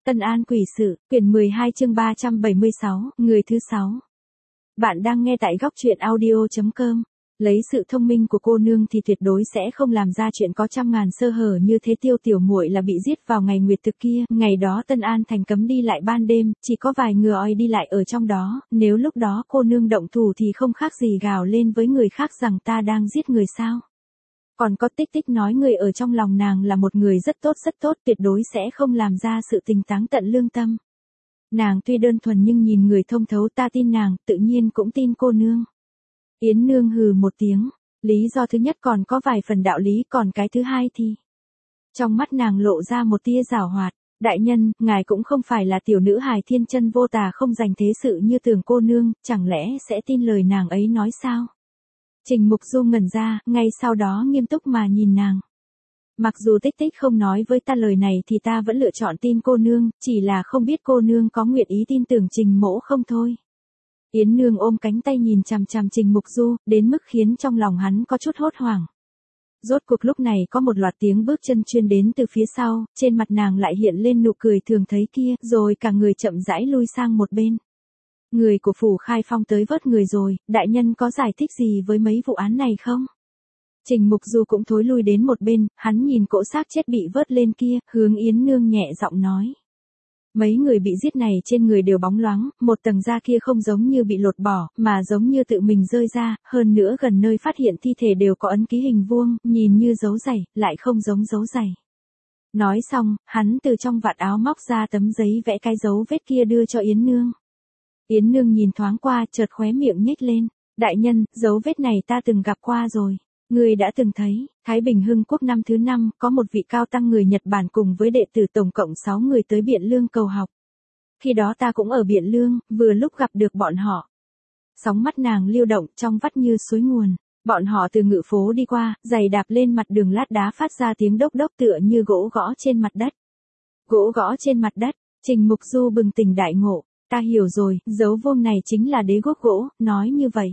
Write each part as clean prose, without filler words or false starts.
Tân An quỷ sự, quyển 12 chương 376, người thứ 6. Bạn đang nghe tại góc truyện audio.com. Lấy sự thông minh của cô nương thì tuyệt đối sẽ không làm ra chuyện có trăm ngàn sơ hở như thế. Tiêu tiểu muội là bị giết vào ngày nguyệt thực kia, ngày đó Tân An thành cấm đi lại ban đêm, chỉ có vài người oi đi lại ở trong đó, nếu lúc đó cô nương động thủ thì không khác gì gào lên với người khác rằng ta đang giết người sao. Còn có Tích Tích nói người ở trong lòng nàng là một người rất tốt, tuyệt đối sẽ không làm ra sự tình táng tận lương tâm. Nàng tuy đơn thuần nhưng nhìn người thông thấu, ta tin nàng, tự nhiên cũng tin cô nương. Yến nương hừ một tiếng, lý do thứ nhất còn có vài phần đạo lý, còn cái thứ hai thì... Trong mắt nàng lộ ra một tia giảo hoạt, đại nhân, ngài cũng không phải là tiểu nữ hài thiên chân vô tà không dành thế sự như tưởng cô nương, chẳng lẽ sẽ tin lời nàng ấy nói sao? Trình Mục Du ngẩn ra, ngay sau đó nghiêm túc mà nhìn nàng. Mặc dù Tích Tích không nói với ta lời này thì ta vẫn lựa chọn tin cô nương, chỉ là không biết cô nương có nguyện ý tin tưởng Trình mỗ không thôi. Yến nương ôm cánh tay nhìn chằm chằm Trình Mục Du, đến mức khiến trong lòng hắn có chút hốt hoảng. Rốt cuộc lúc này có một loạt tiếng bước chân truyền đến từ phía sau, trên mặt nàng lại hiện lên nụ cười thường thấy kia, rồi cả người chậm rãi lui sang một bên. Người của phủ Khai Phong tới vớt người rồi, đại nhân có giải thích gì với mấy vụ án này không? Trình Mục Du cũng thối lui đến một bên, hắn nhìn cỗ xác chết bị vớt lên kia, hướng Yến nương nhẹ giọng nói. Mấy người bị giết này trên người đều bóng loáng, một tầng da kia không giống như bị lột bỏ, mà giống như tự mình rơi ra, hơn nữa gần nơi phát hiện thi thể đều có ấn ký hình vuông, nhìn như dấu giày, lại không giống dấu giày. Nói xong, hắn từ trong vạt áo móc ra tấm giấy vẽ cái dấu vết kia đưa cho Yến nương. Yến nương nhìn thoáng qua, chợt khóe miệng nhếch lên. Đại nhân, dấu vết này ta từng gặp qua rồi. Người đã từng thấy, Thái Bình Hưng Quốc năm thứ 5, có một vị cao tăng người Nhật Bản cùng với đệ tử tổng cộng 6 người tới Biện Lương cầu học. Khi đó ta cũng ở Biện Lương, vừa lúc gặp được bọn họ. Sóng mắt nàng lưu động, trong vắt như suối nguồn. Bọn họ từ ngự phố đi qua, giày đạp lên mặt đường lát đá phát ra tiếng đốc đốc tựa như gỗ gõ trên mặt đất. Gỗ gõ trên mặt đất, Trình Mục Du bừng tỉnh đại ngộ. Ta hiểu rồi, dấu vuông này chính là đế guốc gỗ, nói như vậy.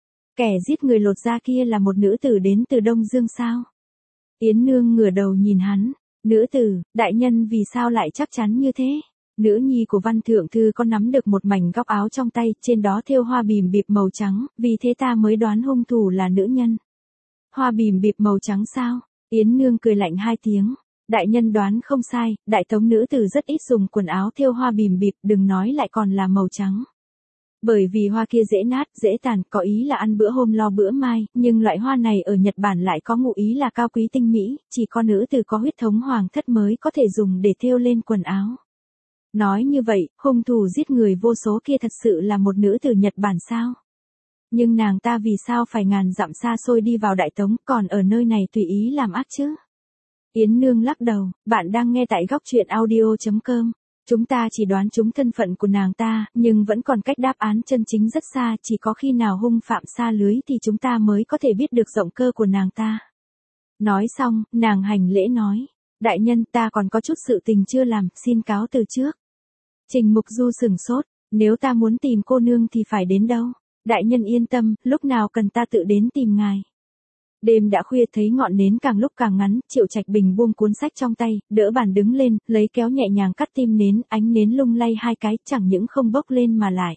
Kẻ giết người lột da kia là một nữ tử đến từ Đông Dương sao? Yến nương ngửa đầu nhìn hắn. Nữ tử, đại nhân vì sao lại chắc chắn như thế? Nữ nhi của Văn Thượng Thư có nắm được một mảnh góc áo trong tay, trên đó thêu hoa bìm bịp màu trắng, vì thế ta mới đoán hung thủ là nữ nhân. Hoa bìm bịp màu trắng sao? Yến nương cười lạnh hai tiếng. Đại nhân đoán không sai, đại tống nữ tử rất ít dùng quần áo thêu hoa bìm bịp, đừng nói lại còn là màu trắng. Bởi vì hoa kia dễ nát, dễ tàn, có ý là ăn bữa hôm lo bữa mai, nhưng loại hoa này ở Nhật Bản lại có ngụ ý là cao quý tinh mỹ, chỉ có nữ tử có huyết thống hoàng thất mới có thể dùng để thêu lên quần áo. Nói như vậy, hung thủ giết người vô số kia thật sự là một nữ tử Nhật Bản sao? Nhưng nàng ta vì sao phải ngàn dặm xa xôi đi vào Đại Tống, còn ở nơi này tùy ý làm ác chứ? Yến nương lắc đầu, bạn đang nghe tại góc truyện audio.com. Chúng ta chỉ đoán trúng thân phận của nàng ta, nhưng vẫn còn cách đáp án chân chính rất xa, chỉ có khi nào hung phạm xa lưới thì chúng ta mới có thể biết được rộng cơ của nàng ta. Nói xong, nàng hành lễ nói, đại nhân ta còn có chút sự tình chưa làm, xin cáo từ trước. Trình Mục Du sửng sốt, nếu ta muốn tìm cô nương thì phải đến đâu? Đại nhân yên tâm, lúc nào cần ta tự đến tìm ngài. Đêm đã khuya thấy ngọn nến càng lúc càng ngắn, Triệu Trạch Bình buông cuốn sách trong tay, đỡ bàn đứng lên, lấy kéo nhẹ nhàng cắt tim nến, ánh nến lung lay hai cái, chẳng những không bốc lên mà lại.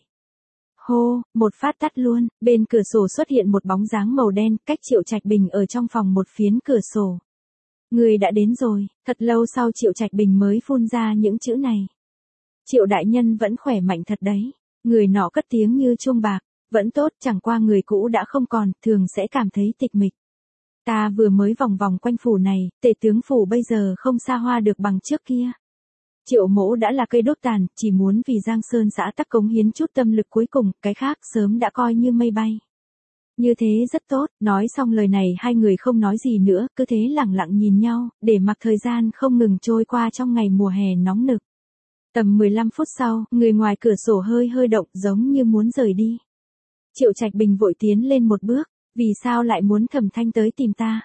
Hô, một phát tắt luôn, bên cửa sổ xuất hiện một bóng dáng màu đen, cách Triệu Trạch Bình ở trong phòng một phiến cửa sổ. Người đã đến rồi, thật lâu sau Triệu Trạch Bình mới phun ra những chữ này. Triệu đại nhân vẫn khỏe mạnh thật đấy, người nọ cất tiếng như chuông bạc, vẫn tốt, chẳng qua người cũ đã không còn, thường sẽ cảm thấy tịch mịch. Ta vừa mới vòng vòng quanh phủ này, tể tướng phủ bây giờ không xa hoa được bằng trước kia. Triệu mỗ đã là cây đốt tàn, chỉ muốn vì Giang Sơn xã tắc cống hiến chút tâm lực cuối cùng, cái khác sớm đã coi như mây bay. Như thế rất tốt, nói xong lời này hai người không nói gì nữa, cứ thế lặng lặng nhìn nhau, để mặc thời gian không ngừng trôi qua trong ngày mùa hè nóng nực. Tầm 15 phút sau, người ngoài cửa sổ hơi hơi động giống như muốn rời đi. Triệu Trạch Bình vội tiến lên một bước. Vì sao lại muốn Thẩm Thanh tới tìm ta?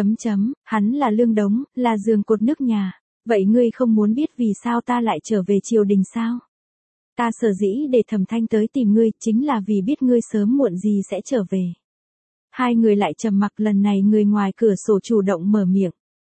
Hắn là lương đống, là giường cột nước nhà. Vậy ngươi không muốn biết vì sao ta lại trở về triều đình sao? Ta sở dĩ để Thẩm Thanh tới tìm ngươi, chính là vì biết ngươi sớm muộn gì sẽ trở về. Hai người lại trầm mặc, lần này người ngoài cửa sổ chủ động mở miệng.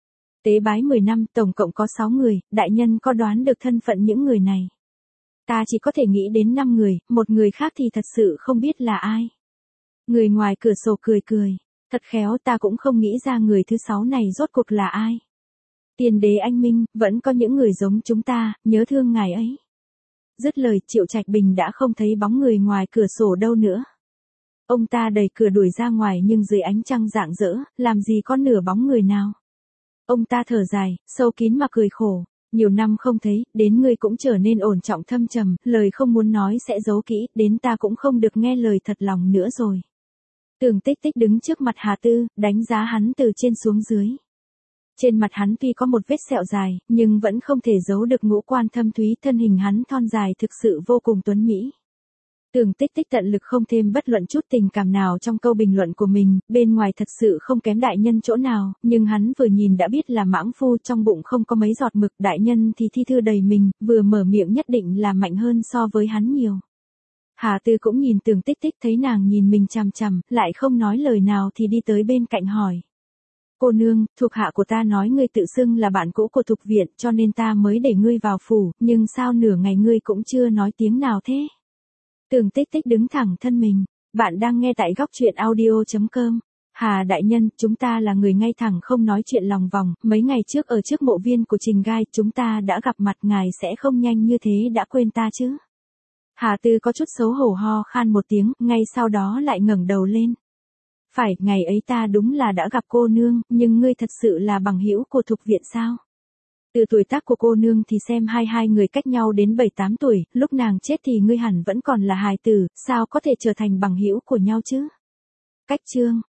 Tế bái 10 năm, tổng cộng có 6 người, đại nhân có đoán được thân phận những người này? Ta chỉ có thể nghĩ đến 5 người, một người khác thì thật sự không biết là ai. Người ngoài cửa sổ cười cười. Thật khéo, ta cũng không nghĩ ra người thứ 6 này rốt cuộc là ai. Tiền đế anh minh, vẫn có những người giống chúng ta, nhớ thương ngài ấy. Dứt lời, Triệu Trạch Bình đã không thấy bóng người ngoài cửa sổ đâu nữa. Ông ta đẩy cửa đuổi ra ngoài nhưng dưới ánh trăng rạng rỡ, làm gì có nửa bóng người nào. Ông ta thở dài, sâu kín mà cười khổ. Nhiều năm không thấy, đến ngươi cũng trở nên ổn trọng thâm trầm, lời không muốn nói sẽ giấu kỹ, đến ta cũng không được nghe lời thật lòng nữa rồi. Tưởng Tích Tích đứng trước mặt Hà Tư, đánh giá hắn từ trên xuống dưới. Trên mặt hắn tuy có một vết sẹo dài, nhưng vẫn không thể giấu được ngũ quan thâm thúy, thân hình hắn thon dài thực sự vô cùng tuấn mỹ. Tưởng Tích Tích tận lực không thêm bất luận chút tình cảm nào trong câu bình luận của mình, bên ngoài thật sự không kém đại nhân chỗ nào, nhưng hắn vừa nhìn đã biết là mãng phu, trong bụng không có mấy giọt mực, đại nhân thì thi thư đầy mình, vừa mở miệng nhất định là mạnh hơn so với hắn nhiều. Hà Tư cũng nhìn Tưởng Tích Tích, thấy nàng nhìn mình chằm chằm, lại không nói lời nào thì đi tới bên cạnh hỏi. Cô nương, thuộc hạ của ta nói ngươi tự xưng là bạn cũ của Thục Viện, cho nên ta mới để ngươi vào phủ, nhưng sao nửa ngày ngươi cũng chưa nói tiếng nào thế? Tưởng Tích Tích đứng thẳng thân mình. Bạn đang nghe tại góc truyện audio.com. Hà đại nhân, chúng ta là người ngay thẳng không nói chuyện lòng vòng, mấy ngày trước ở trước mộ viên của Trình Gai, chúng ta đã gặp mặt, ngài sẽ không nhanh như thế đã quên ta chứ? Hà Tư có chút xấu hổ ho khan một tiếng, ngay sau đó lại ngẩng đầu lên. Phải, ngày ấy ta đúng là đã gặp cô nương, nhưng ngươi thật sự là bằng hữu của Thục Viện sao? Từ tuổi tác của cô nương thì xem hai người cách nhau đến 7-8 tuổi, lúc nàng chết thì ngươi hẳn vẫn còn là hài tử, sao có thể trở thành bằng hữu của nhau chứ? Cách chương.